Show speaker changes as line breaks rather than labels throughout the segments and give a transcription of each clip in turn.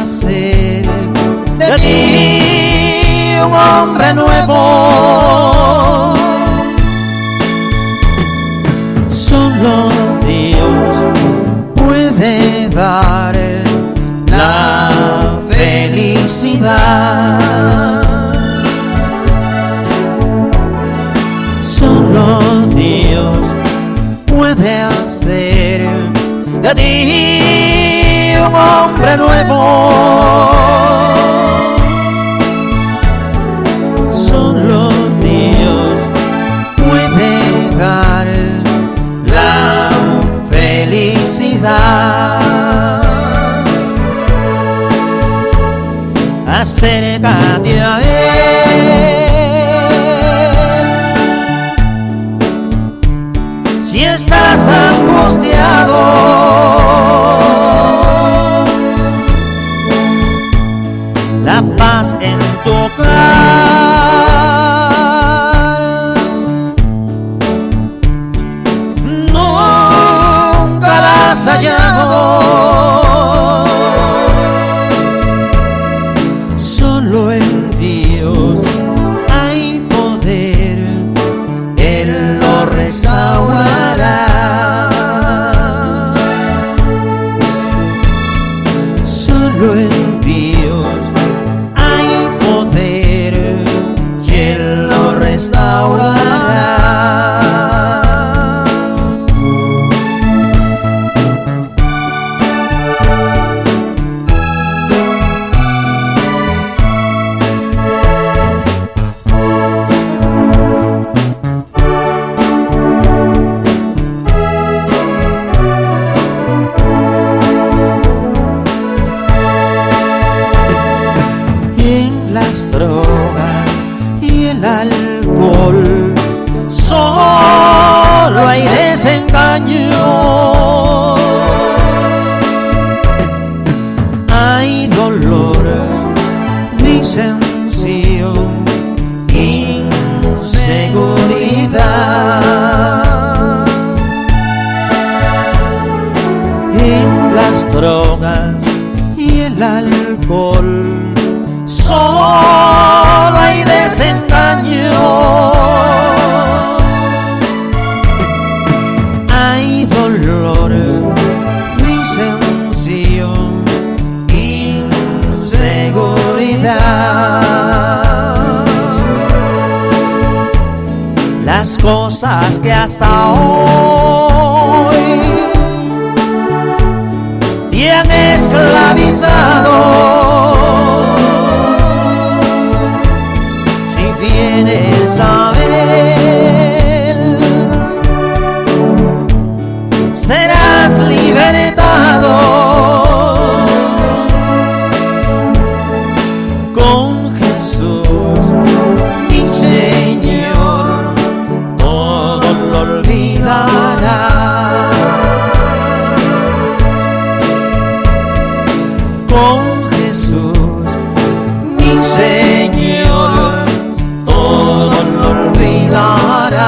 hacer de ti un hombre nuevo. Solo Dios puede dar la felicidad. Solo Dios puede hacer de ti un hombre nuevo. Solo Dios puede dar la felicidad. Acércate a Él si estás angustiado. La paz en tu hogar nunca la has hallado. Solo en Dios hay poder, Él lo restaurará. Solo en Dios hay poder y Él lo restaurará. Las drogas y el alcohol solo hay desengaño, hay dolor, disensión, inseguridad. En las drogas y el alcohol solo hay desengaño, hay dolor, disensión, inseguridad. Las cosas que hasta hoy te han esclavizado, vienes a Él, serás libertado. Con Jesús, mi Señor, todo lo olvidará. Con Jesús, mi Señor, todo lo olvidará.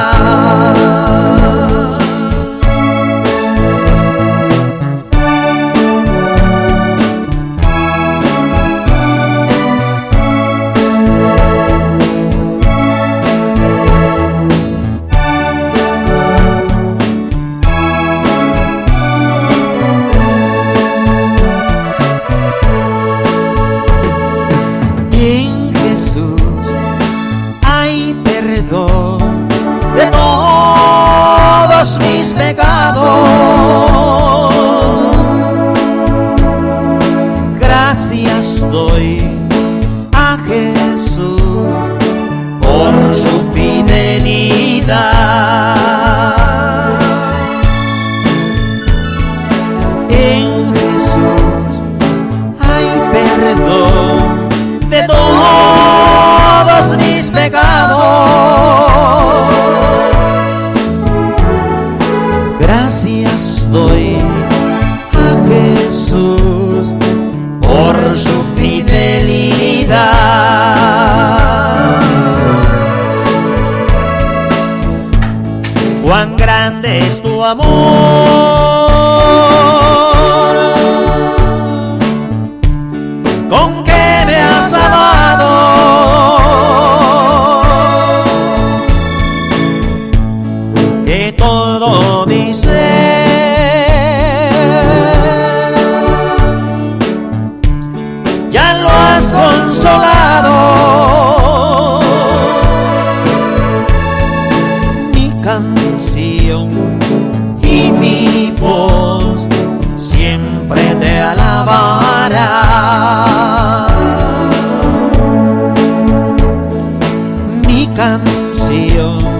En Jesús hay perdón de todos mis pecados. Gracias doy a Jesús por su fidelidad. En Jesús hay perdón de todos mis pecados. Gracias doy a Jesús por su fidelidad. Cuán grande es tu amor, con que me has amado. Que todo mi ser ya lo has consolado. Mi canción y mi voz siempre te alabará. Mi canción